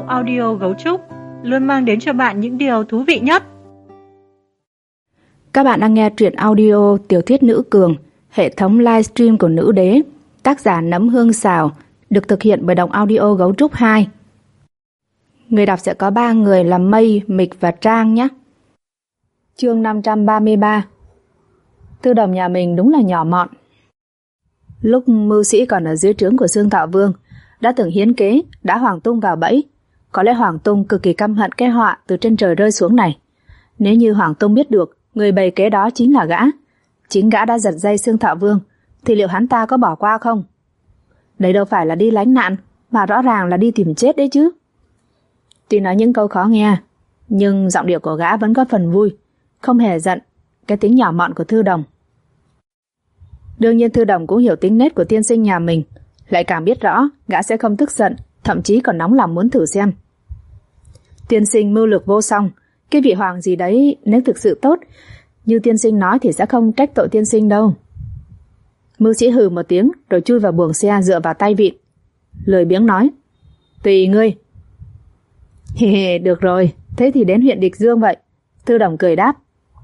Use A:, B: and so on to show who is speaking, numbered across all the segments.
A: audio Gấu Trúc luôn mang đến cho bạn những điều thú vị nhất.
B: Các bạn đang nghe truyện audio tiểu thuyết Nữ Cường, hệ thống livestream của Nữ Đế, tác giả Nấm Hương Xào, được thực hiện bởi Đọc Audio Gấu Trúc 2. Người đọc sẽ có 3 người là Mây, Mịch và Trang nhé. Chương 533. Thư đồng nhà mình đúng là nhỏ mọn. Lúc mưu sĩ còn ở dưới trướng của Dương Thọ Vương, đã từng hiến kế, đã Hoàng Tung vào bẫy. Có lẽ Hoàng Tung cực kỳ căm hận cái họa từ trên trời rơi xuống này. Nếu như Hoàng Tung biết được người bày kế đó chính là gã, chính gã đã giật dây Dương Thọ Vương, thì liệu hắn ta có bỏ qua không? Đây đâu phải là đi lánh nạn, mà rõ ràng là đi tìm chết đấy chứ. Tuy nói những câu khó nghe, nhưng giọng điệu của gã vẫn có phần vui, không hề giận cái tính nhỏ mọn của Thư đồng. Đương nhiên Thư đồng cũng hiểu tính nết của tiên sinh nhà mình, lại càng biết rõ gã sẽ không tức giận, thậm chí còn nóng lòng muốn thử xem. Tiên sinh mưu lược vô song, cái vị hoàng gì đấy nếu thực sự tốt như tiên sinh nói thì sẽ không trách tội tiên sinh đâu. Mưu sĩ hừ một tiếng rồi chui vào buồng xe dựa vào tay vịn, lười biếng nói: Tùy ngươi. Hề, được rồi, thế thì đến huyện Địch Dương vậy. Thư đồng cười đáp: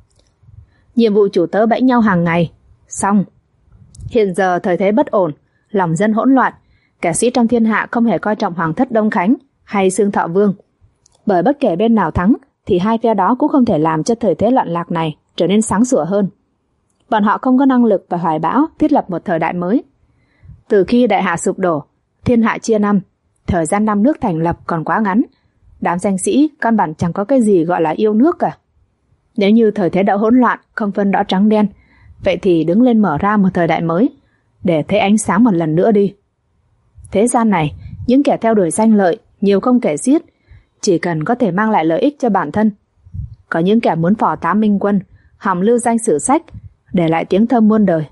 B: Nhiệm vụ chủ tớ bẫy nhau hàng ngày xong. Hiện giờ thời thế bất ổn, lòng dân hỗn loạn, kẻ sĩ trong thiên hạ không hề coi trọng Hoàng thất Đông Khánh hay Dương Thọ Vương, bởi bất kể bên nào thắng thì hai phe đó cũng không thể làm cho thời thế loạn lạc này trở nên sáng sủa hơn. Bọn họ không có năng lực và hoài bão thiết lập một thời đại mới. Từ khi đại hạ sụp đổ, thiên hạ chia năm, thời gian năm nước thành lập còn quá ngắn, đám danh sĩ căn bản chẳng có cái gì gọi là yêu nước cả. Nếu như thời thế đã hỗn loạn, không phân rõ trắng đen, vậy thì đứng lên mở ra một thời đại mới, để thấy ánh sáng một lần nữa đi. Thế gian này, những kẻ theo đuổi danh lợi nhiều không kể xiết, chỉ cần có thể mang lại lợi ích cho bản thân. Có những kẻ muốn phò tá minh quân, hòng lưu danh sử sách, để lại tiếng thơm muôn đời.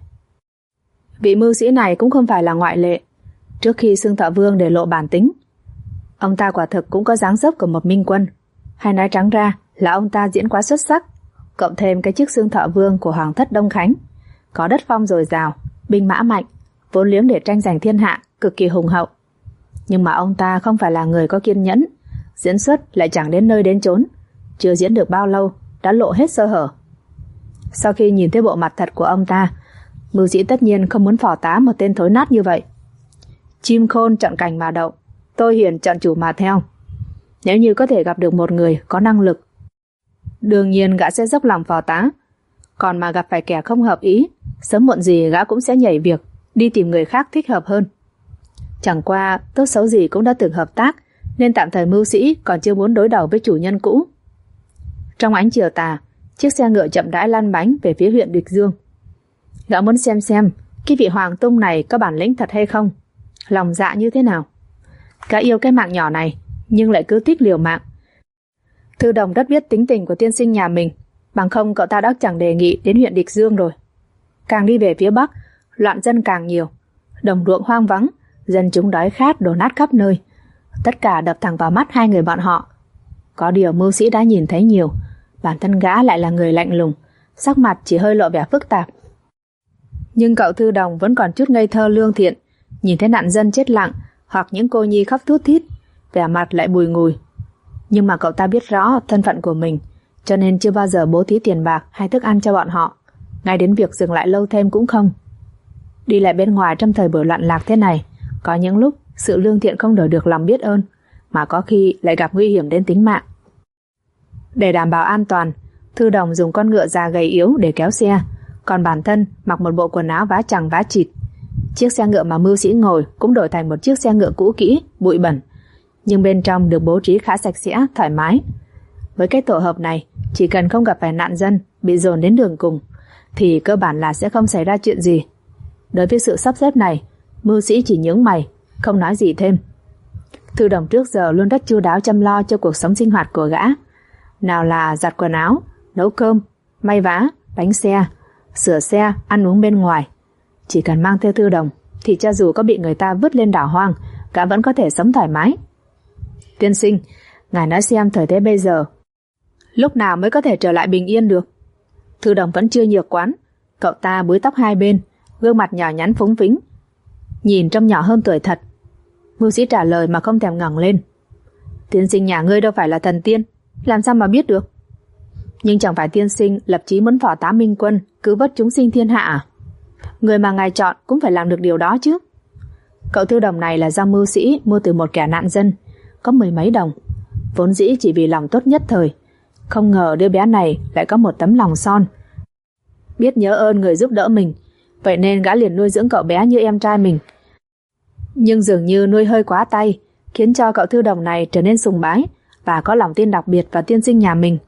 B: Vị mưu sĩ này cũng không phải là ngoại lệ. Trước khi Dương Thọ Vương để lộ bản tính, ông ta quả thực cũng có dáng dấp của một minh quân, hay nói trắng ra là ông ta diễn quá xuất sắc. Cộng thêm cái chức Dương Thọ Vương của Hoàng thất Đông Khánh, có đất phong dồi dào, binh mã mạnh, vốn liếng để tranh giành thiên hạ, cực kỳ hùng hậu. Nhưng mà ông ta không phải là người có kiên nhẫn, diễn xuất lại chẳng đến nơi đến chốn, chưa diễn được bao lâu đã lộ hết sơ hở. Sau khi nhìn thấy bộ mặt thật của ông ta, mưu sĩ tất nhiên không muốn phò tá một tên thối nát như vậy. Chim khôn chọn cành mà đậu, tôi hiền chọn chủ mà theo. Nếu như có thể gặp được một người có năng lực, đương nhiên gã sẽ dốc lòng phò tá. Còn mà gặp phải kẻ không hợp ý, sớm muộn gì gã cũng sẽ nhảy việc, đi tìm người khác thích hợp hơn. Chẳng qua tốt xấu gì cũng đã từng hợp tác, nên tạm thời mưu sĩ còn chưa muốn đối đầu với chủ nhân cũ. Trong ánh chiều tà, chiếc xe ngựa chậm rãi lăn bánh về phía huyện Địch Dương. Gã muốn xem cái vị Hoàng Tung này có bản lĩnh thật hay không, lòng dạ như thế nào. Gã yêu cái mạng nhỏ này, nhưng lại cứ thích liều mạng. Thư đồng rất biết tính tình của tiên sinh nhà mình, bằng không cậu ta đã chẳng đề nghị đến huyện Địch Dương rồi. Càng đi về phía bắc, loạn dân càng nhiều, đồng ruộng hoang vắng, dân chúng đói khát đổ nát khắp nơi. Tất cả đập thẳng vào mắt hai người bọn họ. Có điều mưu sĩ đã nhìn thấy nhiều, bản thân gã lại là người lạnh lùng, sắc mặt chỉ hơi lộ vẻ phức tạp. Nhưng cậu Thư đồng vẫn còn chút ngây thơ lương thiện, nhìn thấy nạn dân chết lặng hoặc những cô nhi khóc thút thít, vẻ mặt lại bùi ngùi. Nhưng mà cậu ta biết rõ thân phận của mình, cho nên chưa bao giờ bố thí tiền bạc hay thức ăn cho bọn họ, ngay đến việc dừng lại lâu thêm cũng không. Đi lại bên ngoài trong thời buổi loạn lạc thế này, có những lúc sự lương thiện không đổi được lòng biết ơn, mà có khi lại gặp nguy hiểm đến tính mạng. Để đảm bảo an toàn, Thư đồng dùng con ngựa già gầy yếu để kéo xe, còn bản thân mặc một bộ quần áo vá chằng vá chịt. Chiếc xe ngựa mà mưu sĩ ngồi cũng đổi thành một chiếc xe ngựa cũ kỹ, bụi bẩn, nhưng bên trong được bố trí khá sạch sẽ, thoải mái. Với cái tổ hợp này, chỉ cần không gặp phải nạn dân bị dồn đến đường cùng, thì cơ bản là sẽ không xảy ra chuyện gì. Đối với sự sắp xếp này, mưu sĩ chỉ nhướng mày, không nói gì thêm. Thư đồng trước giờ luôn rất chu đáo chăm lo cho cuộc sống sinh hoạt của gã. Nào là giặt quần áo, nấu cơm, may vá, đánh xe, sửa xe, ăn uống bên ngoài. Chỉ cần mang theo Thư đồng, thì cho dù có bị người ta vứt lên đảo hoang, gã vẫn có thể sống thoải mái. Tiên sinh, ngài nói xem thời thế bây giờ, lúc nào mới có thể trở lại bình yên được? Thư đồng vẫn chưa nhược quán, cậu ta búi tóc hai bên, gương mặt nhỏ nhắn phúng phính, nhìn trông nhỏ hơn tuổi thật. Mưu sĩ trả lời mà không thèm ngẩng lên. Tiên sinh nhà ngươi đâu phải là thần tiên, làm sao mà biết được? Nhưng chẳng phải tiên sinh lập chí muốn phò tá minh quân cứu vớt chúng sinh thiên hạ à? Người mà ngài chọn cũng phải làm được điều đó chứ. Cậu thư đồng này là do mưu sĩ mua từ một kẻ nạn dân, có 10 mấy đồng, vốn dĩ chỉ vì lòng tốt nhất thời. Không ngờ đứa bé này lại có một tấm lòng son, biết nhớ ơn người giúp đỡ mình, vậy nên gã liền nuôi dưỡng cậu bé như em trai mình. Nhưng dường như nuôi hơi quá tay, khiến cho cậu thư đồng này trở nên sùng bái và có lòng tin đặc biệt vào tiên sinh nhà mình.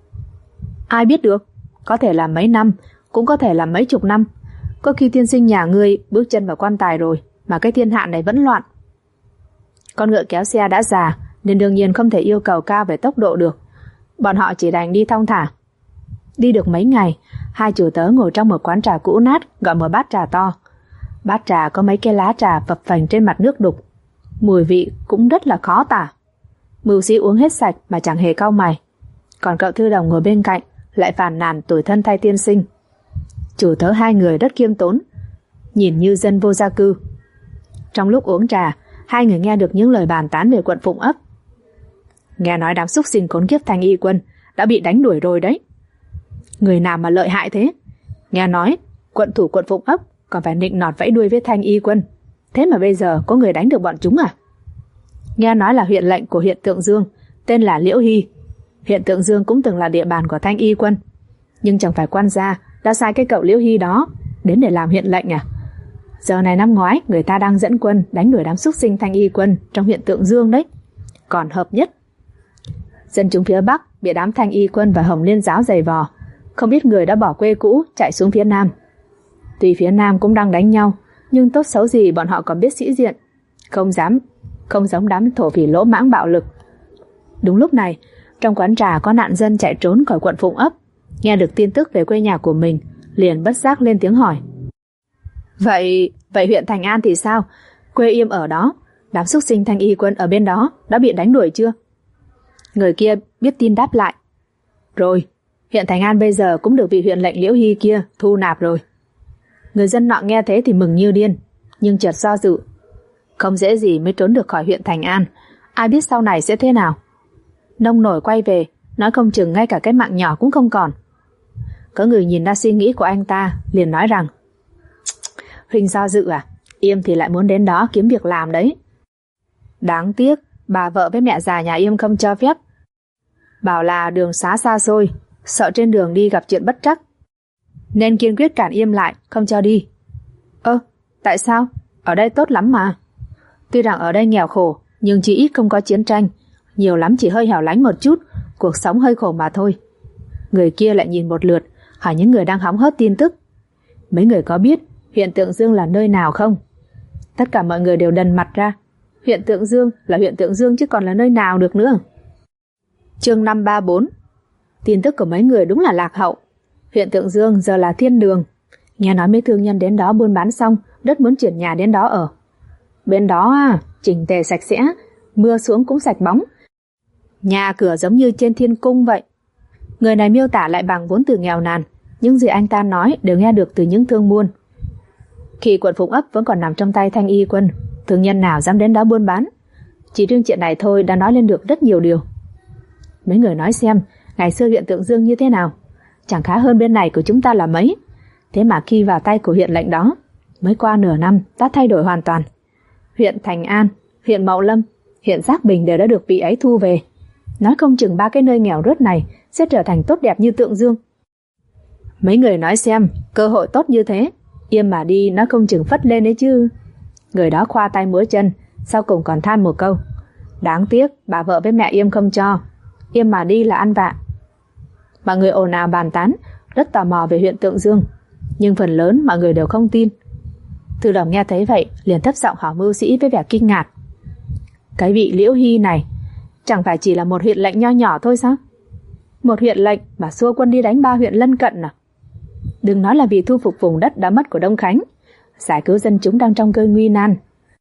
B: Ai biết được, có thể là mấy năm, cũng có thể là mấy chục năm. Có khi tiên sinh nhà ngươi bước chân vào quan tài rồi mà cái thiên hạ này vẫn loạn. Con ngựa kéo xe đã già nên đương nhiên không thể yêu cầu cao về tốc độ được. Bọn họ chỉ đành đi thong thả. Đi được mấy ngày, hai chủ tớ ngồi trong một quán trà cũ nát, gọi một bát trà to. Bát trà có mấy cái lá trà phập phành trên mặt nước đục, mùi vị cũng rất là khó tả. Mưu sĩ uống hết sạch mà chẳng hề cau mày, còn cậu thư đồng ngồi bên cạnh lại phàn nàn tủi thân thay tiên sinh. Chủ tớ hai người rất khiêm tốn, nhìn như dân vô gia cư. Trong lúc uống trà, hai người nghe được những lời bàn tán về quận Phụng Ấp. Nghe nói đám xúc sinh khốn kiếp Thanh Y Quân đã bị đánh đuổi rồi đấy. Người nào mà lợi hại thế? Nghe nói quận thủ quận Phụng Ấp còn phải nịnh nọt vẫy đuôi với Thanh Y Quân, thế mà bây giờ có người đánh được bọn chúng à? Nghe nói là huyện lệnh của huyện Tượng Dương, tên là Liễu Hy. Huyện Tượng Dương cũng từng là địa bàn của Thanh Y Quân, nhưng chẳng phải quan gia đã sai cái cậu Liễu Hy đó đến để làm huyện lệnh à? Giờ này năm ngoái người ta đang dẫn quân đánh đuổi đám xúc sinh Thanh Y Quân trong huyện Tượng Dương đấy, còn hợp nhất. Dân chúng phía Bắc bị đám Thanh Y Quân và Hồng Liên giáo giày vò, không biết người đã bỏ quê cũ chạy xuống phía Nam. Tuy phía Nam cũng đang đánh nhau, nhưng tốt xấu gì bọn họ còn biết sĩ diện, không giống đám thổ phỉ lỗ mãng bạo lực. Đúng lúc này, trong quán trà có nạn dân chạy trốn khỏi quận Phụng Ấp, nghe được tin tức về quê nhà của mình, liền bất giác lên tiếng hỏi. Vậy huyện Thành An thì sao? Quê Yêm ở đó, đám xúc sinh Thanh Y Quân ở bên đó đã bị đánh đuổi chưa? Người kia biết tin đáp lại. Rồi, huyện Thành An bây giờ cũng được vị huyện lệnh Liễu Hy kia thu nạp rồi. Người dân nọ nghe thế thì mừng như điên, nhưng chợt do dự. Không dễ gì mới trốn được khỏi huyện Thành An, ai biết sau này sẽ thế nào. Nông nổi quay về, nói không chừng ngay cả cái mạng nhỏ cũng không còn. Có người nhìn ra suy nghĩ của anh ta, liền nói rằng: Huynh do dự à? Yêm thì lại muốn đến đó kiếm việc làm đấy. Đáng tiếc, bà vợ với mẹ già nhà Yêm không cho phép. Bảo là đường xá xa xôi, sợ trên đường đi gặp chuyện bất trắc, nên kiên quyết cản Yêm lại, không cho đi. Tại sao? Ở đây tốt lắm mà. Tuy rằng ở đây nghèo khổ, nhưng chỉ ít không có chiến tranh, nhiều lắm chỉ hơi hẻo lánh một chút, cuộc sống hơi khổ mà thôi. Người kia lại nhìn một lượt, hỏi những người đang hóng hớt tin tức: Mấy người có biết huyện Tượng Dương là nơi nào không? Tất cả mọi người đều đần mặt ra. Huyện Tượng Dương là huyện Tượng Dương chứ còn là nơi nào được nữa. Chương 534. Tin tức của mấy người đúng là lạc hậu. Huyện Tượng Dương giờ là thiên đường. Nghe nói mấy thương nhân đến đó buôn bán xong rất muốn chuyển nhà đến đó ở. Bên đó chỉnh tề sạch sẽ, mưa xuống cũng sạch bóng, nhà cửa giống như trên thiên cung vậy. Người này miêu tả lại bằng vốn từ nghèo nàn, những gì anh ta nói đều nghe được từ những thương buôn. Khi quận Phụng Ấp vẫn còn nằm trong tay Thanh Y Quân, thương nhân nào dám đến đó buôn bán? Chỉ riêng chuyện này thôi đã nói lên được rất nhiều điều. Mấy người nói xem, ngày xưa huyện Tượng Dương như thế nào? Chẳng khá hơn bên này của chúng ta là mấy. Thế mà khi vào tay của huyện lệnh đó, mới qua nửa năm đã thay đổi hoàn toàn. Huyện Thành An, huyện Mậu Lâm, huyện Giác Bình đều đã được vị ấy thu về. Nói không chừng ba cái nơi nghèo rớt này sẽ trở thành tốt đẹp như Tượng Dương. Mấy người nói xem, cơ hội tốt như thế, Yêm mà đi nó không chừng phất lên đấy chứ. Người đó khoa tay múa chân, sau cùng còn than một câu: Đáng tiếc bà vợ với mẹ Yêm không cho, Yêm mà đi là ăn vạ. Mọi người ồn ào bàn tán, rất tò mò về huyện Tượng Dương, nhưng phần lớn mọi người đều không tin. Thư đồng nghe thấy vậy liền thấp giọng hỏi mưu sĩ với vẻ kinh ngạc: Cái vị Liễu Hy này chẳng phải chỉ là một huyện lệnh nho nhỏ thôi sao? Một huyện lệnh mà xua quân đi đánh 3 huyện lân cận à? Đừng nói là vì thu phục vùng đất đã mất của Đông Khánh, giải cứu dân chúng đang trong cơn nguy nan.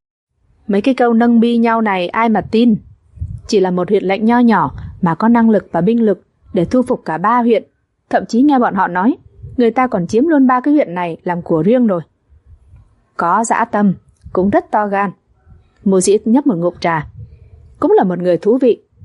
B: Mấy cái câu nâng bi nhau này ai mà tin? Chỉ là một huyện lệnh nho nhỏ mà có năng lực và binh lực để thu phục cả 3 huyện. Thậm chí nghe bọn họ nói, người ta còn chiếm luôn 3 cái huyện này làm của riêng rồi. Có dã tâm, cũng rất to gan. Mưu sĩ nhấp một ngụm trà. Cũng là một người thú vị,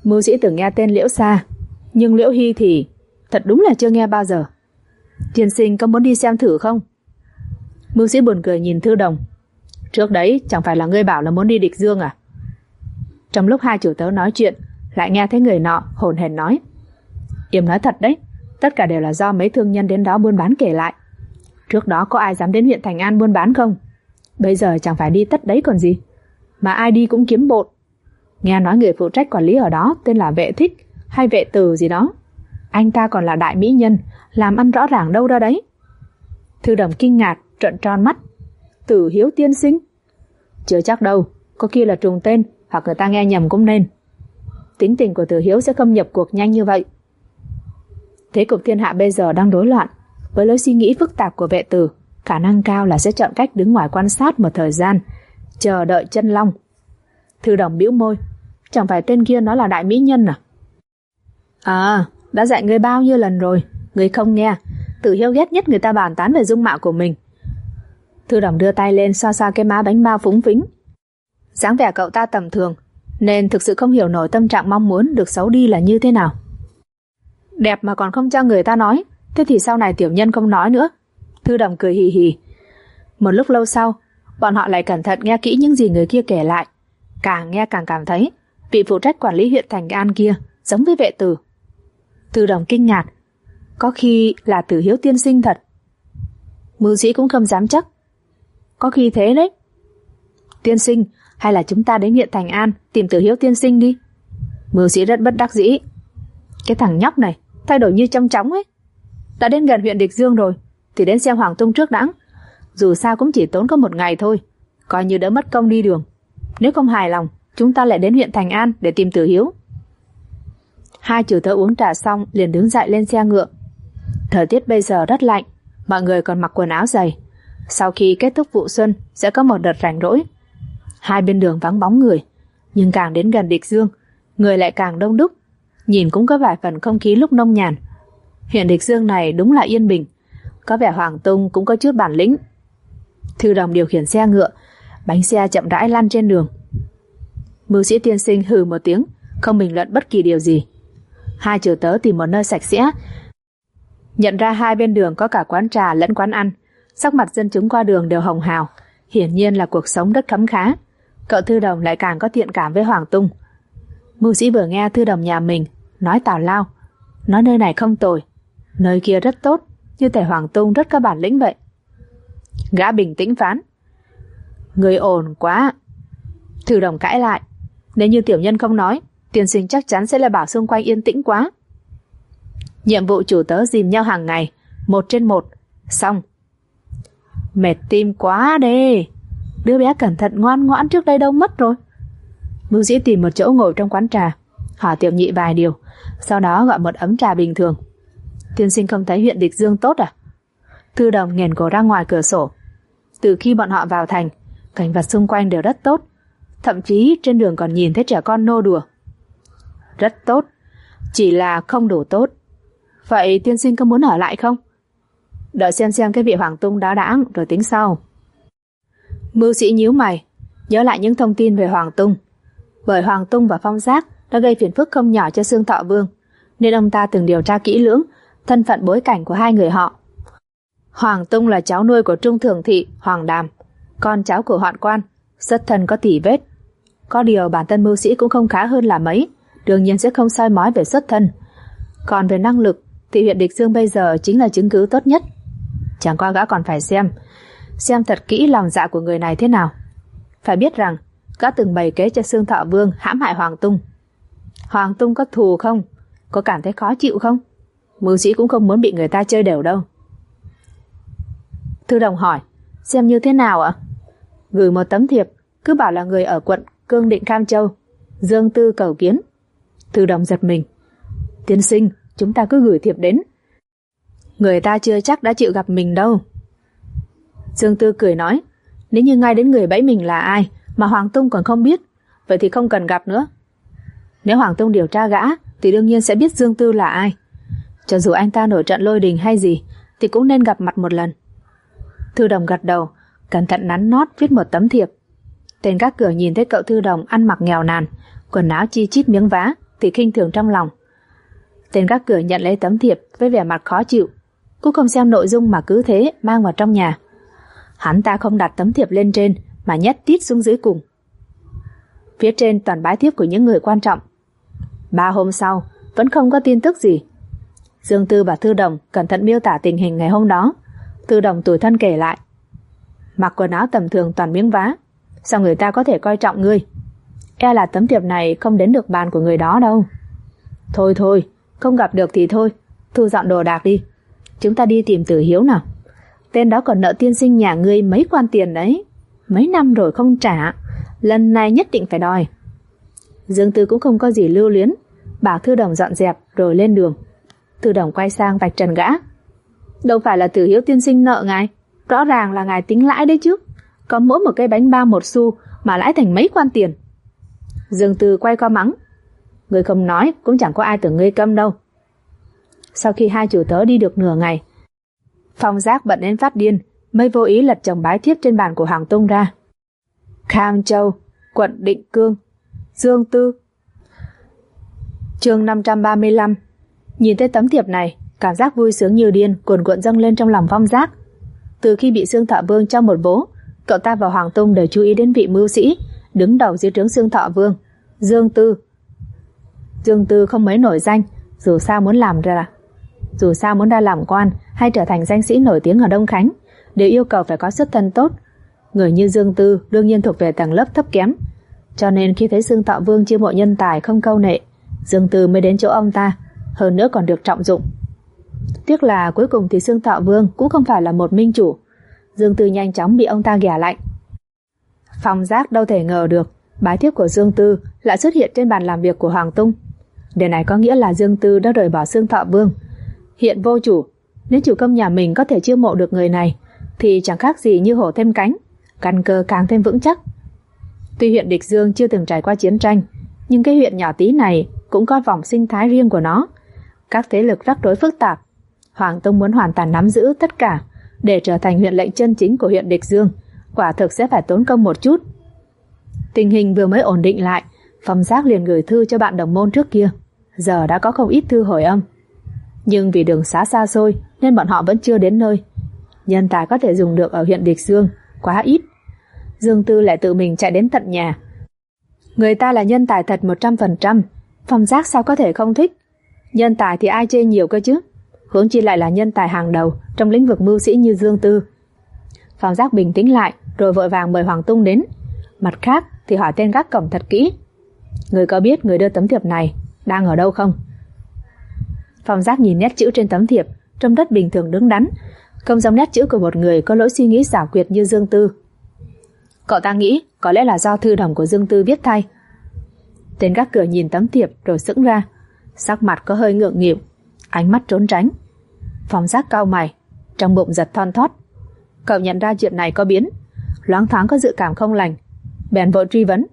B: Mưu sĩ từng nghe tên Liễu Sa, nhưng Liễu Hy thì thật đúng là chưa nghe bao giờ. Tiên sinh có muốn đi xem thử không? Mưu sĩ buồn cười nhìn Thư Đồng. Trước đấy chẳng phải là ngươi bảo là muốn đi Địch Dương à? Trong lúc hai chủ tớ nói chuyện, lại nghe thấy người nọ hồn hển nói: Yểm nói thật đấy, tất cả đều là do mấy thương nhân đến đó buôn bán kể lại. Trước đó có ai dám đến huyện Thành An buôn bán không? Bây giờ chẳng phải đi tất đấy còn gì, mà ai đi cũng kiếm bộn. Nghe nói người phụ trách quản lý ở đó tên là Vệ Thích hay Vệ Từ gì đó. Anh ta còn là đại mỹ nhân, làm ăn rõ ràng đâu ra đấy. Thư Đồng kinh ngạc trợn tròn mắt. Tử Hiếu tiên sinh? Chưa chắc đâu, có khi là trùng tên, hoặc người ta nghe nhầm cũng nên. Tính tình của Tử Hiếu sẽ không nhập cuộc nhanh như vậy. Thế cục thiên hạ bây giờ đang rối loạn, với lối suy nghĩ phức tạp của Vệ Tử, khả năng cao là sẽ chọn cách đứng ngoài quan sát một thời gian, chờ đợi chân long. Thư Đồng bĩu môi. Chẳng phải tên kia nó là đại mỹ nhân à? À, đã dạy ngươi bao nhiêu lần rồi, ngươi không nghe. Tử Hiếu ghét nhất người ta bàn tán về dung mạo của mình. Thư Đồng đưa tay lên xoa xoa cái má bánh bao phúng phính. Dáng vẻ cậu ta tầm thường, nên thực sự không hiểu nổi tâm trạng mong muốn được xấu đi là như thế nào. Đẹp mà còn không cho người ta nói, thế thì sau này tiểu nhân không nói nữa. Thư Đồng cười hì hì. Một lúc lâu sau, bọn họ lại cẩn thận nghe kỹ những gì người kia kể lại. Càng nghe càng cảm thấy vị phụ trách quản lý huyện Thành An kia giống với Vệ Tử. Thư Đồng kinh ngạc, có khi là Tử Hiếu tiên sinh thật. Mưu sĩ cũng không dám chắc. Có khi thế đấy. Tiên sinh, hay là chúng ta đến huyện Thành An tìm Tử Hiếu tiên sinh đi. Mưu sĩ rất bất đắc dĩ. Cái thằng nhóc này thay đổi như trong chóng ấy. Đã đến gần huyện Địch Dương rồi thì đến xem Hoàng Tung trước đã. Dù sao cũng chỉ tốn có một ngày thôi, coi như đỡ mất công đi đường. Nếu không hài lòng, chúng ta lại đến huyện Thành An để tìm Tử Hiếu. Hai chủ tớ uống trà xong liền đứng dậy lên xe ngựa. Thời tiết bây giờ rất lạnh, mọi người còn mặc quần áo dày. Sau khi kết thúc vụ xuân sẽ có một đợt rảnh rỗi. Hai bên đường vắng bóng người, nhưng càng đến gần Địch Dương, người lại càng đông đúc. Nhìn cũng có vài phần không khí lúc nông nhàn. Huyện Địch Dương này đúng là yên bình, có vẻ Hoàng Tung cũng có chút bản lĩnh. Thư Đồng điều khiển xe ngựa, bánh xe chậm rãi lăn trên đường. Mưu sĩ tiên sinh hừ một tiếng, không bình luận bất kỳ điều gì. Hai chủ tớ tìm một nơi sạch sẽ, nhận ra hai bên đường có cả quán trà lẫn quán ăn. Sắc mặt dân chúng qua đường đều hồng hào, hiển nhiên là cuộc sống rất khấm khá. Cậu Thư Đồng lại càng có thiện cảm với Hoàng Tung. Mưu sĩ vừa nghe Thư Đồng nhà mình nói tào lao, nói nơi này không tồi, nơi kia rất tốt, như thể Hoàng Tung rất có bản lĩnh vậy. Gã bình tĩnh phán: Người ồn quá. Thư Đồng cãi lại: Nếu như tiểu nhân không nói, tiên sinh chắc chắn sẽ lại bảo xung quanh yên tĩnh quá. Nhiệm vụ chủ tớ dìm nhau hàng ngày, 1 trên 1, xong. Mệt tim quá đê. Đứa bé cẩn thận ngoan ngoãn trước đây đâu mất rồi. Mưu sĩ tìm một chỗ ngồi trong quán trà, hỏi tiểu nhị vài điều, sau đó gọi một ấm trà bình thường. Tiên sinh không thấy huyện Địch Dương tốt à? Thư Đồng nghển cổ ra ngoài cửa sổ. Từ khi bọn họ vào thành, cảnh vật xung quanh đều rất tốt, thậm chí trên đường còn nhìn thấy trẻ con nô đùa. Rất tốt, chỉ là không đủ tốt. Vậy tiên sinh có muốn ở lại không? Đợi xem cái vị Hoàng Tung đó đã rồi tính sau. Mưu sĩ nhíu mày, nhớ lại những thông tin về Hoàng Tung. Bởi Hoàng Tung và Phong Giác đã gây phiền phức không nhỏ cho Xương Thọ Vương, nên ông ta từng điều tra kỹ lưỡng thân phận bối cảnh của hai người họ. Hoàng Tung là cháu nuôi của Trung Thường Thị Hoàng Đàm, con cháu của Hoạn Quan, xuất thân có tỉ vết. Có điều bản thân mưu sĩ cũng không khá hơn là mấy, đương nhiên sẽ không soi mói về xuất thân. Còn về năng lực thì huyện Địch Dương bây giờ chính là chứng cứ tốt nhất. Chẳng qua gã còn phải xem thật kỹ lòng dạ của người này thế nào. Phải biết rằng gã từng bày kế cho Xương Thọ Vương hãm hại Hoàng Tung. Hoàng Tung có thù không? Có cảm thấy khó chịu không? Mưu sĩ cũng không muốn bị người ta chơi đều đâu. Thư Đồng hỏi: Xem như thế nào ạ? Gửi một tấm thiệp, cứ bảo là người ở quận Cương Định Cam Châu, Dương Tư cầu kiến. Thư Đồng giật mình. Tiên sinh, chúng ta cứ gửi thiệp đến, người ta chưa chắc đã chịu gặp mình đâu. Dương Tư cười nói: Nếu như ngay đến người bẫy mình là ai mà Hoàng Tung còn không biết, vậy thì không cần gặp nữa. Nếu Hoàng Tung điều tra gã thì đương nhiên sẽ biết Dương Tư là ai. Cho dù anh ta nổi trận lôi đình hay gì thì cũng nên gặp mặt một lần. Thư Đồng gật đầu, cẩn thận nắn nót viết một tấm thiệp. Tên gác cửa nhìn thấy cậu Thư Đồng ăn mặc nghèo nàn, quần áo chi chít miếng vá thì khinh thường trong lòng. Tên gác cửa nhận lấy tấm thiệp với vẻ mặt khó chịu, cũng không xem nội dung mà cứ thế mang vào trong nhà. Hắn ta không đặt tấm thiệp lên trên mà nhét tít xuống dưới cùng. Phía trên toàn bái thiếp của những người quan trọng. 3 hôm sau vẫn không có tin tức gì. Dương Tư và Thư Đồng cẩn thận miêu tả tình hình ngày hôm đó. Thư Đồng tủi thân kể lại: mặc quần áo tầm thường toàn miếng vá, sao người ta có thể coi trọng ngươi? E là tấm thiệp này không đến được bàn của người đó đâu. Thôi, không gặp được thì thôi, thu dọn đồ đạc đi. Chúng ta đi tìm Tử Hiếu nào. Tên đó còn nợ tiên sinh nhà ngươi mấy quan tiền đấy. Mấy năm rồi không trả, lần này nhất định phải đòi. Dương Tư cũng không có gì lưu luyến, bảo Thư Đồng dọn dẹp rồi lên đường. Thư Đồng quay sang vạch trần gã: đâu phải là Tử Hiếu tiên sinh nợ ngài, rõ ràng là ngài tính lãi đấy chứ. Có mỗi một cây bánh bao 1 xu mà lãi thành mấy quan tiền. Dương Tư quay qua mắng: ngươi không nói cũng chẳng có ai tưởng ngươi câm đâu. Sau khi hai chủ tớ đi được nửa ngày, Phong Giác bận đến phát điên, mới vô ý lật chồng bái thiếp trên bàn của Hoàng Tung ra. Kham Châu, quận Định Cương, Dương Tư. Chương 535. Nhìn thấy tấm thiệp này, cảm giác vui sướng như điên cuồn cuộn dâng lên trong lòng Phong Giác. Từ khi bị Xương Thọ Vương cho một bố, cậu ta và Hoàng Tung đều chú ý đến vị mưu sĩ đứng đầu dưới trướng Xương Thọ Vương, Dương Tư. Dương Tư không mấy nổi danh, dù sao muốn ra làm quan hay trở thành danh sĩ nổi tiếng ở Đông Khánh đều yêu cầu phải có xuất thân tốt. Người như Dương Tư đương nhiên thuộc về tầng lớp thấp kém, cho nên khi thấy Xương Thọ Vương chiêu mộ nhân tài không câu nệ, Dương Tư mới đến chỗ ông ta, hơn nữa còn được trọng dụng. Tiếc là cuối cùng thì Xương Thọ Vương cũng không phải là một minh chủ. Dương Tư nhanh chóng bị ông ta ghẻ lạnh. Phong Giác đâu thể ngờ được bái thiếp của Dương Tư lại xuất hiện trên bàn làm việc của Hoàng Tung. Điều này có nghĩa là Dương Tư đã rời bỏ Xương Thọ Vương, hiện vô chủ. Nếu chủ công nhà mình có thể chiêu mộ được người này thì chẳng khác gì như hổ thêm cánh, căn cơ càng thêm vững chắc. Tuy huyện Địch Dương chưa từng trải qua chiến tranh, nhưng cái huyện nhỏ tí này cũng có vòng sinh thái riêng của nó, các thế lực rắc rối phức tạp. Hoàng Tông muốn hoàn toàn nắm giữ tất cả để trở thành huyện lệnh chân chính của huyện Địch Dương, quả thực sẽ phải tốn công một chút. Tình hình vừa mới ổn định lại, Phong Giác liền gửi thư cho bạn đồng môn trước kia. Giờ đã có không ít thư hồi âm, nhưng vì đường xá xa xôi nên bọn họ vẫn chưa đến nơi. Nhân tài có thể dùng được ở huyện Địch Dương quá ít. Dương Tư lại tự mình chạy đến tận nhà. Người ta là nhân tài thật 100%, Phong Giác sao có thể không thích? Nhân tài thì ai chê nhiều cơ chứ, huống chi lại là nhân tài hàng đầu trong lĩnh vực mưu sĩ như Dương Tư. Phong Giác bình tĩnh lại rồi vội vàng mời Hoàng Tung đến. Mặt khác thì hỏi tên gác cổng thật kỹ: người có biết người đưa tấm thiệp này đang ở đâu không? Phong Giác nhìn nét chữ trên tấm thiệp, trông rất bình thường đứng đắn, không giống nét chữ của một người có lối suy nghĩ xảo quyệt như Dương Tư. Cậu ta nghĩ có lẽ là do Thư Đồng của Dương Tư viết thay. Tên gác cửa nhìn tấm thiệp rồi sững ra, sắc mặt có hơi ngượng nghịu, ánh mắt trốn tránh. Phong Giác cau mày, trong bụng giật thon thót. Cậu nhận ra chuyện này có biến, loáng thoáng có dự cảm không lành, bèn vội truy vấn: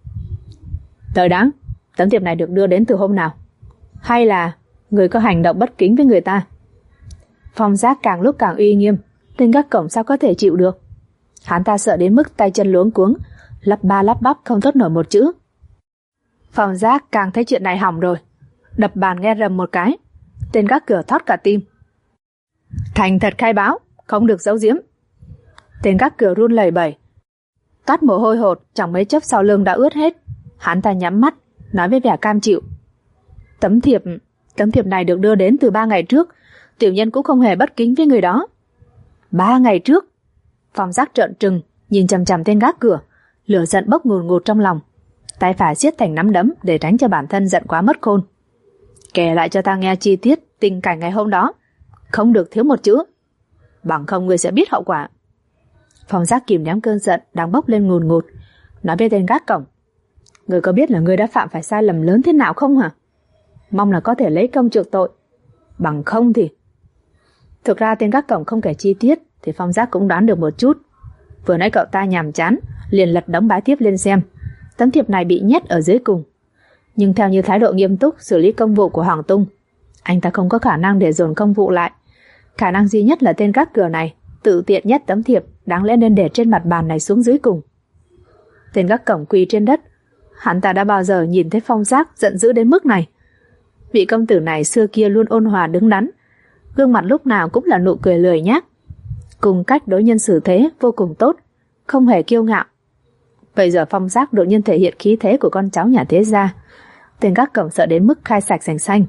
B: Đợi đáng, tấm thiệp này được đưa đến từ hôm nào? Hay là người có hành động bất kính với người ta? Phong Giác càng lúc càng uy nghiêm, tên gác cổng sao có thể chịu được. Hắn ta sợ đến mức tay chân luống cuống, lắp ba lắp bắp không thốt nổi một chữ. Phong Giác càng thấy chuyện này hỏng rồi, đập bàn nghe rầm một cái. Tên gác cửa thót cả tim. Thành thật khai báo, không được giấu giếm. Tên gác cửa run lẩy bẩy, toát mồ hôi hột, chẳng mấy chốc sau lưng đã ướt hết. Hắn ta nhắm mắt, nói với vẻ cam chịu: Tấm thiệp này được đưa đến từ 3 ngày trước, tiểu nhân cũng không hề bất kính với người đó. 3 ngày trước? Phong Giác trợn trừng nhìn chằm chằm tên gác cửa, lửa giận bốc ngùn ngụt trong lòng, tay phải siết thành nắm đấm để tránh cho bản thân giận quá mất khôn. Kể lại cho ta nghe chi tiết tình cảnh ngày hôm đó, không được thiếu một chữ, bằng không ngươi sẽ biết hậu quả. Phong Giác kìm nén cơn giận đang bốc lên ngùn ngụt, nói với tên gác cổng: Ngươi có biết là ngươi đã phạm phải sai lầm lớn thế nào không hả? Mong là có thể lấy công chuộc tội, bằng không thì... Thực ra tên gác cổng không kể chi tiết thì Phong Giác cũng đoán được một chút. Vừa nãy cậu ta nhàm chán liền lật đống bái thiếp lên xem. Tấm thiệp này bị nhét ở dưới cùng, nhưng theo như thái độ nghiêm túc xử lý công vụ của Hoàng Tung, anh ta không có khả năng để dồn công vụ lại. Khả năng duy nhất là tên gác cửa này tự tiện nhét tấm thiệp đáng lẽ nên để trên mặt bàn này xuống dưới cùng. Tên gác cổng quỳ trên đất, Hắn ta đã bao giờ nhìn thấy Phong Giác giận dữ đến mức này. Vị công tử này xưa kia luôn ôn hòa đứng đắn, gương mặt lúc nào cũng là nụ cười lười nhác, cùng cách đối nhân xử thế vô cùng tốt, không hề kiêu ngạo. Bây giờ Phong Giác đột nhiên thể hiện khí thế của con cháu nhà thế gia, tên gác cổng sợ đến mức khai sạch sành xanh.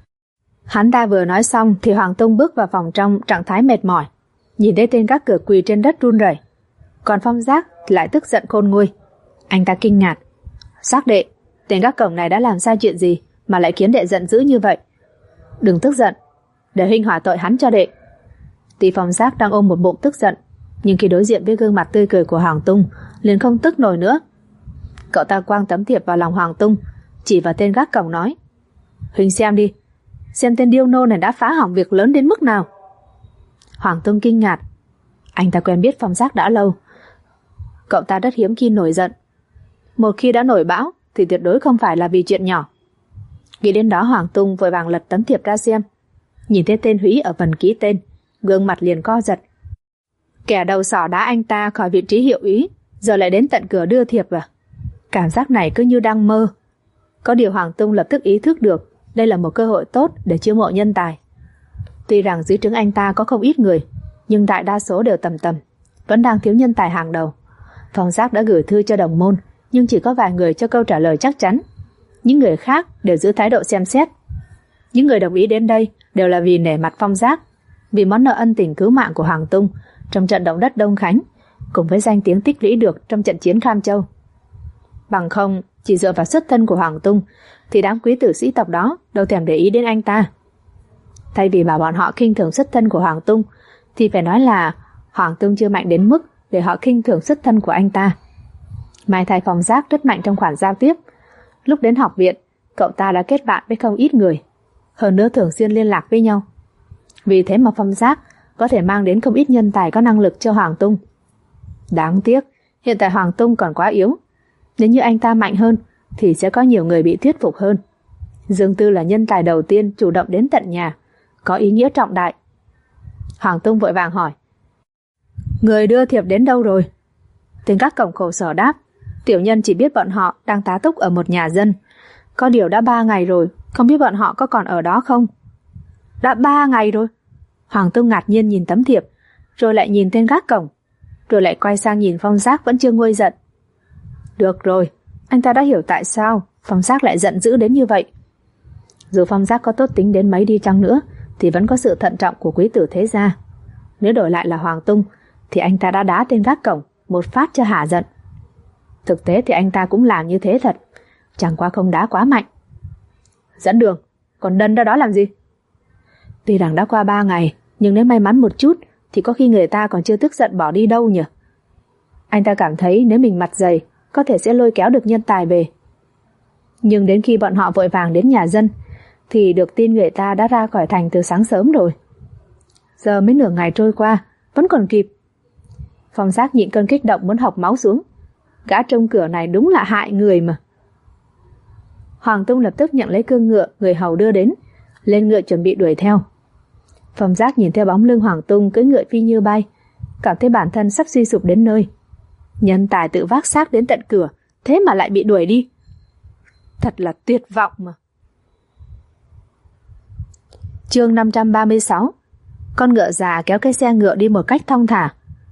B: Hắn ta vừa nói xong thì Hoàng Tung bước vào phòng trong trạng thái mệt mỏi, nhìn thấy tên gác cửa quỳ trên đất run rẩy, còn Phong Giác thì lại tức giận khôn nguôi. Anh ta kinh ngạc, Giác đệ, tên gác cổng này đã làm sai chuyện gì mà lại khiến đệ giận dữ như vậy? Đừng tức giận, để huynh hỏi tội hắn cho đệ. Tuy Phong Giác đang ôm một bụng tức giận, nhưng khi đối diện với gương mặt tươi cười của Hoàng Tung liền không tức nổi nữa. Cậu ta quăng tấm thiệp vào lòng Hoàng Tung, chỉ vào tên gác cổng nói, huynh xem đi, xem tên điêu nô này đã phá hỏng việc lớn đến mức nào. Hoàng Tung kinh ngạc, anh ta quen biết Phong Giác đã lâu. Cậu ta rất hiếm khi nổi giận, một khi đã nổi bão thì tuyệt đối không phải là vì chuyện nhỏ. Nghĩ đến đó, Hoàng Tung vội vàng lật tấm thiệp ra xem, nhìn thấy tên Húy ở phần ký tên, gương mặt liền co giật. Kẻ đầu sỏ đá anh ta khỏi vị trí hiệu úy, giờ lại đến tận cửa đưa thiệp à? Cảm giác này cứ như đang mơ. Có điều Hoàng Tung lập tức ý thức được đây là một cơ hội tốt để chiêu mộ nhân tài. Tuy rằng dưới trướng anh ta có không ít người, nhưng đại đa số đều tầm tầm, vẫn đang thiếu nhân tài hàng đầu. Phong Giác đã gửi thư cho đồng môn, nhưng chỉ có vài người cho câu trả lời chắc chắn. Những người khác đều giữ thái độ xem xét. Những người đồng ý đến đây đều là vì nể mặt Phong Giác, vì món nợ ân tình cứu mạng của Hoàng Tung trong trận động đất Đông Khánh, cùng với danh tiếng tích lũy được trong trận chiến Kham Châu. Bằng không, chỉ dựa vào xuất thân của Hoàng Tung thì đám quý tử sĩ tộc đó đâu thèm để ý đến anh ta. Thay vì bảo bọn họ khinh thường xuất thân của Hoàng Tung, thì phải nói là Hoàng Tung chưa mạnh đến mức để họ khinh thường xuất thân của anh ta. Mai thay Phong Giác rất mạnh trong khoản giao tiếp. Lúc đến học viện, cậu ta đã kết bạn với không ít người, hơn nữa thường xuyên liên lạc với nhau. Vì thế mà Phong Giác có thể mang đến không ít nhân tài có năng lực cho Hoàng Tung. Đáng tiếc, hiện tại Hoàng Tung còn quá yếu. Nếu như anh ta mạnh hơn thì sẽ có nhiều người bị thuyết phục hơn. Dương Tư là nhân tài đầu tiên chủ động đến tận nhà, có ý nghĩa trọng đại. Hoàng Tung vội vàng hỏi, người đưa thiệp đến đâu rồi? Tên gác cổng khổ sở đáp, tiểu nhân chỉ biết bọn họ đang tá túc ở một nhà dân. Có điều đã 3 ngày rồi, không biết bọn họ có còn ở đó không? Đã 3 ngày rồi? Hoàng Tung ngạc nhiên nhìn tấm thiệp, rồi lại nhìn tên gác cổng, rồi lại quay sang nhìn Phong Giác vẫn chưa nguôi giận. Được rồi, anh ta đã hiểu tại sao Phong Giác lại giận dữ đến như vậy. Dù Phong Giác có tốt tính đến mấy đi chăng nữa thì vẫn có sự thận trọng của quý tử thế gia. Nếu đổi lại là Hoàng Tung thì anh ta đã đá tên gác cổng một phát cho hả giận. Thực tế thì anh ta cũng làm như thế thật, chẳng qua không đá quá mạnh. Dẫn đường, còn đần ra đó làm gì? Tuy rằng đã qua 3 ngày, nhưng nếu may mắn một chút thì có khi người ta còn chưa tức giận bỏ đi đâu nhỉ. Anh ta cảm thấy nếu mình mặt dày có thể sẽ lôi kéo được nhân tài về. Nhưng đến khi bọn họ vội vàng đến nhà dân thì được tin người ta đã ra khỏi thành từ sáng sớm rồi. Giờ mới nửa ngày trôi qua, vẫn còn kịp. Phong Giác nhịn cơn kích động muốn học máu xuống. Gã trông cửa này đúng là hại người mà. Hoàng Tung lập tức nhận lấy cương ngựa người hầu đưa đến, lên ngựa chuẩn bị đuổi theo. Phong Giác nhìn theo bóng lưng Hoàng Tung cưỡi ngựa phi như bay, cảm thấy bản thân sắp suy sụp đến nơi. Nhân tài tự vác xác đến tận cửa, thế mà lại bị đuổi đi. Thật là tuyệt vọng mà. Chương 536. Con ngựa già kéo cái xe ngựa đi một cách thong thả.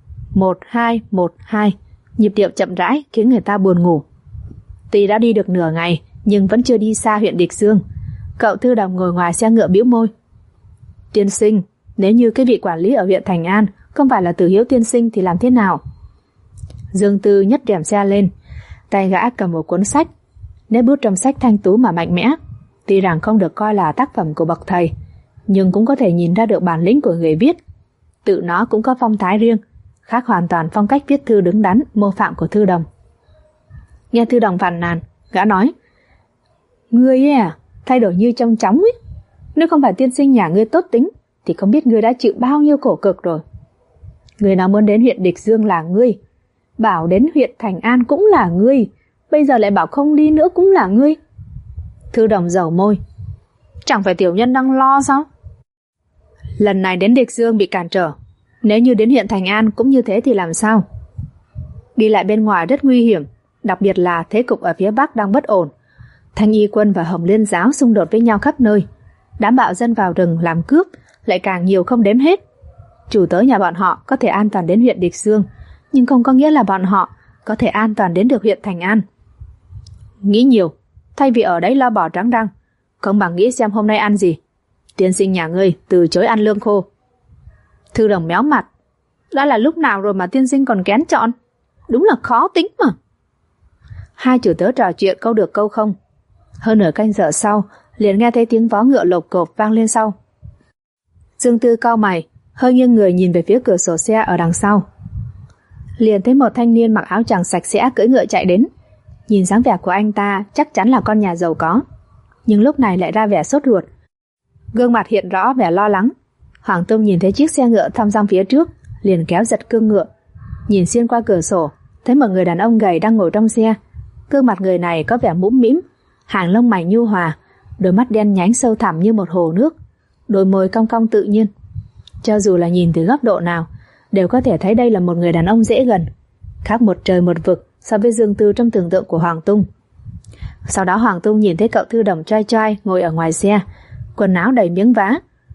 B: 1212, nhịp điệu chậm rãi khiến người ta buồn ngủ. Tuy đã đi được nửa ngày nhưng vẫn chưa đi xa huyện Địch Dương. Cậu Thư Đồng ngồi ngoài xe ngựa bĩu môi. Tiên sinh, nếu như cái vị quản lý ở huyện Thành An không phải là Từ Hiếu tiên sinh thì làm thế nào? Dương Tư nhấc rèm xe lên, tay gã cầm một cuốn sách, nét bút trong sách thanh tú mà mạnh mẽ. Tuy rằng không được coi là tác phẩm của bậc thầy, nhưng cũng có thể nhìn ra được bản lĩnh của người viết. Tự nó cũng có phong thái riêng, khác hoàn toàn phong cách viết thư đứng đắn mô phạm của Thư Đồng. Nghe Thư Đồng phàn nàn, gã nói: "Ngươi ấy à, thay đổi như trong chóng ấy. Nếu không phải tiên sinh nhà ngươi tốt tính thì không biết ngươi đã chịu bao nhiêu khổ cực rồi. Người nào muốn đến huyện Địch Dương là ngươi, bảo đến huyện Thành An cũng là ngươi, bây giờ lại bảo không đi nữa cũng là ngươi." Thư Đồng dầu môi: "Chẳng phải tiểu nhân đang lo sao? Lần này đến Địch Dương bị cản trở, nếu như đến huyện Thành An cũng như thế thì làm sao? Đi lại bên ngoài rất nguy hiểm, đặc biệt là thế cục ở phía Bắc đang bất ổn. Thanh Y quân và Hồng Liên giáo xung đột với nhau khắp nơi. Đám bạo dân vào rừng làm cướp lại càng nhiều không đếm hết. Chủ tớ nhà bọn họ có thể an toàn đến huyện Địch Dương, nhưng không có nghĩa là bọn họ có thể an toàn đến được huyện Thành An. Nghĩ nhiều, thay vì ở đấy lo bỏ trắng răng, không bằng nghĩ xem hôm nay ăn gì. Tiên sinh nhà ngươi từ chối ăn lương khô. Thư Đồng méo mặt. Đã là lúc nào rồi mà tiên sinh còn kén chọn? Đúng là khó tính mà. Hai chủ tớ trò chuyện câu được câu không. Hơn nửa canh giờ sau, liền nghe thấy tiếng vó ngựa lộc cộp vang lên sau. Dương Tư cau mày, hơi nghiêng người nhìn về phía cửa sổ xe ở đằng sau. Liền thấy một thanh niên mặc áo choàng sạch sẽ cưỡi ngựa chạy đến. Nhìn dáng vẻ của anh ta chắc chắn là con nhà giàu có, nhưng lúc này lại ra vẻ sốt ruột. Gương mặt hiện rõ vẻ lo lắng. Hoàng Tung nhìn thấy chiếc xe ngựa thong dong phía trước, liền kéo giật cương ngựa. Nhìn xuyên qua cửa sổ, thấy một người đàn ông gầy đang ngồi trong xe. Gương mặt người này có vẻ mũm mĩm, hàng lông mày nhu hòa, đôi mắt đen nhánh sâu thẳm như một hồ nước, đôi môi cong cong tự nhiên. Cho dù là nhìn từ góc độ nào, đều có thể thấy đây là một người đàn ông dễ gần, khác một trời một vực so với Dương Tư trong tưởng tượng của Hoàng Tung. Sau đó Hoàng Tung nhìn thấy cậu Thư Đồng trai trai ngồi ở ngoài xe, quần áo đầy miếng vá,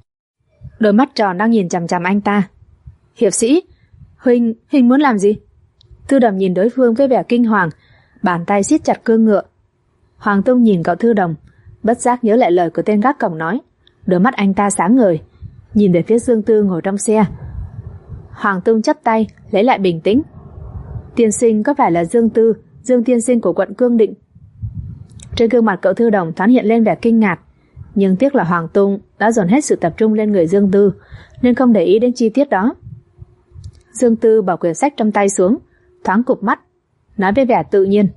B: đôi mắt tròn đang nhìn chằm chằm anh ta. Hiệp sĩ, huynh muốn làm gì? Thư Đồng nhìn đối phương với vẻ kinh hoàng, bàn tay siết chặt cương ngựa. Hoàng Tung nhìn cậu Thư Đồng, bất giác nhớ lại lời của tên gác cổng nói. Đôi mắt anh ta sáng ngời, nhìn về phía Dương Tư ngồi trong xe. Hoàng Tung chắp tay lấy lại bình tĩnh. Tiên sinh có phải là Dương Tư, Dương tiên sinh của quận Cương Định? Trên gương mặt cậu Thư Đồng thoáng hiện lên vẻ kinh ngạc, nhưng tiếc là Hoàng Tung đã dồn hết sự tập trung lên người Dương Tư, nên không để ý đến chi tiết đó. Dương Tư bỏ quyển sách trong tay xuống, thoáng cụp mắt, nói với vẻ tự nhiên.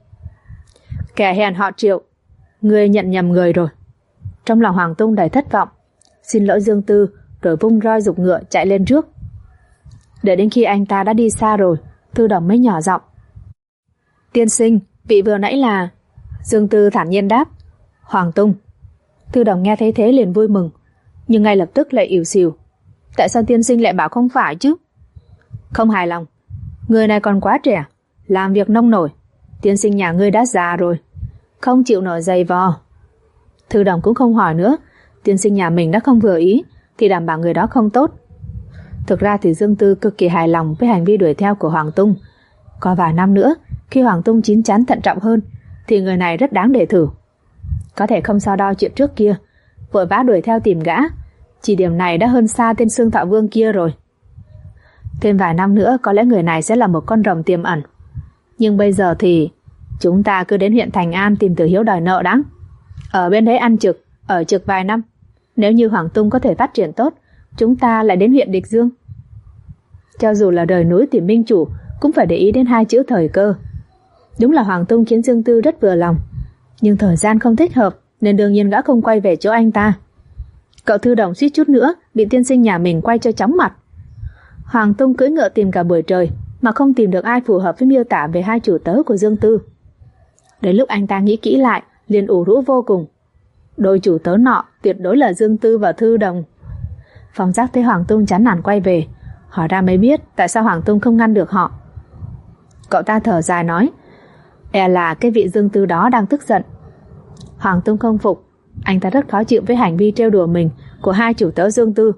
B: Kẻ hèn họ Triệu, ngươi nhận nhầm người rồi. Trong lòng Hoàng Tung đầy thất vọng, xin lỗi Dương Tư, rồi vung roi giục ngựa chạy lên trước. Đợi đến khi anh ta đã đi xa rồi, Thư Đồng mới nhỏ giọng. Tiên sinh, vị vừa nãy là... Dương Tư thản nhiên đáp. Hoàng Tung. Thư Đồng nghe thấy thế liền vui mừng, nhưng ngay lập tức lại ỉu xìu. Tại sao tiên sinh lại bảo không phải chứ? Không hài lòng. Người này còn quá trẻ, làm việc nông nổi. Tiên sinh nhà ngươi đã già rồi, không chịu nổi giày vò. Thư Đồng cũng không hỏi nữa. Tiên sinh nhà mình đã không vừa ý thì đảm bảo người đó không tốt. Thực ra thì Dương Tư cực kỳ hài lòng với hành vi đuổi theo của Hoàng Tung. Có vài năm nữa, khi Hoàng Tung chín chắn thận trọng hơn, thì người này rất đáng để thử. Có thể không so đo chuyện trước kia, vội vã đuổi theo tìm gã, chỉ điểm này đã hơn xa tên Xương Thọ Vương kia rồi. Thêm vài năm nữa có lẽ người này sẽ là một con rồng tiềm ẩn. Nhưng bây giờ thì chúng ta cứ đến huyện Thành An tìm Tử Hiếu đòi nợ đáng. Ở bên đấy ăn trực, ở trực vài năm. Nếu như Hoàng Tung có thể phát triển tốt, chúng ta lại đến huyện Địch Dương. Cho dù là rời núi tìm minh chủ, cũng phải để ý đến hai chữ thời cơ. Đúng là Hoàng Tung khiến Dương Tư rất vừa lòng, nhưng thời gian không thích hợp, nên đương nhiên gã không quay về chỗ anh ta. Cậu Thư Đồng suýt chút nữa bị tiên sinh nhà mình quay cho chóng mặt. Hoàng Tung cưỡi ngựa tìm cả buổi trời mà không tìm được ai phù hợp với miêu tả về hai chủ tớ của Dương Tư. Đến lúc anh ta nghĩ kỹ lại, liền ủ rũ vô cùng. Đôi chủ tớ nọ tuyệt đối là Dương Tư và Thư Đồng. Phong Giác thấy Hoàng Tung chán nản quay về, hỏi ra mới biết tại sao Hoàng Tung không ngăn được họ. Cậu ta thở dài nói, e là cái vị Dương Tư đó đang tức giận. Hoàng Tung không phục, anh ta rất khó chịu với hành vi trêu đùa mình của hai chủ tớ Dương Tư.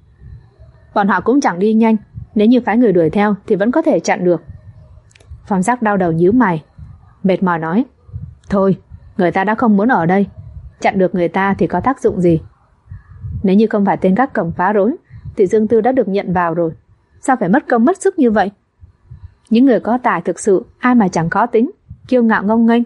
B: Bọn họ cũng chẳng đi nhanh, nếu như phái người đuổi theo thì vẫn có thể chặn được. Phong Giác đau đầu nhíu mày, mệt mỏi nói, thôi, người ta đã không muốn ở đây, chặn được người ta thì có tác dụng gì? Nếu như không phải tên gác cổng phá rối thì Dương Tư đã được nhận vào rồi, sao phải mất công mất sức như vậy? Những người có tài thực sự ai mà chẳng khó tính, kiêu ngạo ngông nghênh.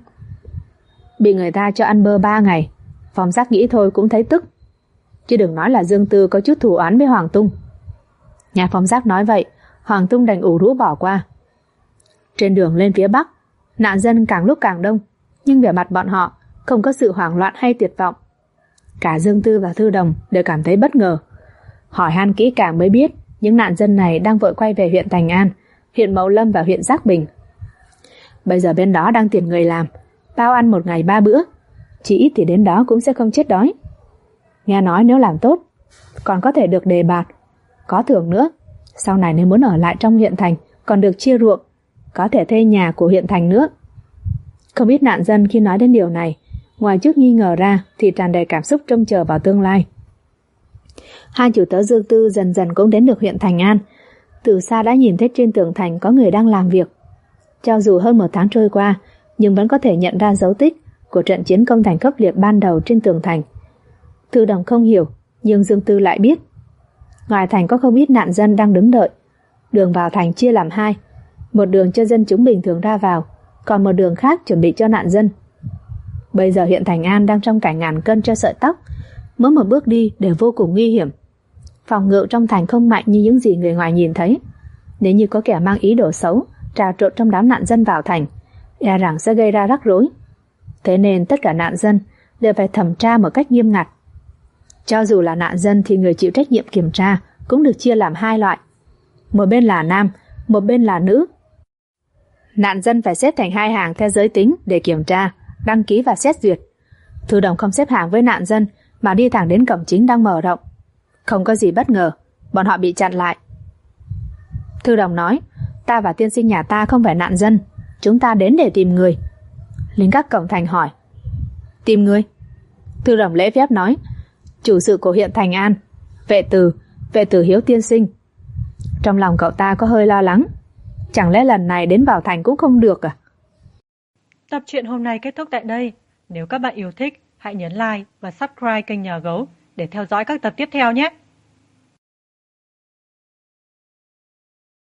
B: Bị người ta cho ăn bơ 3 ngày, Phong Giác nghĩ thôi cũng thấy tức. Chứ đừng nói là Dương Tư có chút thù oán với Hoàng Tung. Nghe Phong Giác nói vậy, Hoàng Tung đành ủ rũ bỏ qua. Trên đường lên phía Bắc, nạn dân càng lúc càng đông, nhưng vẻ mặt bọn họ không có sự hoảng loạn hay tuyệt vọng. Cả Dương Tư và Thư Đồng đều cảm thấy bất ngờ. Hỏi han kỹ càng mới biết những nạn dân này đang vội quay về huyện Thành An, huyện Mậu Lâm và huyện Giác Bình. Bây giờ bên đó đang tuyển người làm, bao ăn 1 ngày 3 bữa, chỉ ít thì đến đó cũng sẽ không chết đói. Nghe nói nếu làm tốt còn có thể được đề bạt, có thưởng nữa. Sau này nếu muốn ở lại trong huyện thành còn được chia ruộng, có thể thuê nhà của huyện thành nữa. Không ít nạn dân khi nói đến điều này, ngoài chút nghi ngờ ra thì tràn đầy cảm xúc trông chờ vào tương lai. Hai chủ tớ Dương Tư dần dần cũng đến được huyện Thành An. Từ xa đã nhìn thấy trên tường thành có người đang làm việc. Cho dù hơn 1 tháng trôi qua, nhưng vẫn có thể nhận ra dấu tích của trận chiến công thành khốc liệt ban đầu trên tường thành. Thư Đồng không hiểu, nhưng Dương Tư lại biết. Ngoài thành có không ít nạn dân đang đứng đợi. Đường vào thành chia làm hai, một đường cho dân chúng bình thường ra vào, còn một đường khác chuẩn bị cho nạn dân. Bây giờ huyện Thành An đang trong cảnh ngàn cân treo sợi tóc, mỗi một bước đi đều vô cùng nguy hiểm. Phòng ngự trong thành không mạnh như những gì người ngoài nhìn thấy. Nếu như có kẻ mang ý đồ xấu trà trộn trong đám nạn dân vào thành, e rằng sẽ gây ra rắc rối. Thế nên tất cả nạn dân đều phải thẩm tra một cách nghiêm ngặt. Cho dù là nạn dân thì người chịu trách nhiệm kiểm tra cũng được chia làm 2 loại. Một bên là nam, một bên là nữ. Nạn dân phải xếp thành 2 hàng theo giới tính để kiểm tra, đăng ký và xét duyệt. Thư Đồng không xếp hàng với nạn dân mà đi thẳng đến cổng chính đang mở rộng. Không có gì bất ngờ, bọn họ bị chặn lại. Thư Đồng nói, ta và tiên sinh nhà ta không phải nạn dân, chúng ta đến để tìm người. Lính gác cổng thành hỏi, tìm người? Thư Đồng lễ phép nói, chủ sự của huyện Thành An, vệ tử Hiếu tiên sinh. Trong lòng cậu ta có hơi lo lắng, chẳng lẽ lần này đến vào thành cũng không được à?
A: Tập truyện hôm nay kết thúc tại đây. Nếu các bạn yêu thích, hãy nhấn like và subscribe kênh Nhà Gấu để theo dõi các tập tiếp theo nhé.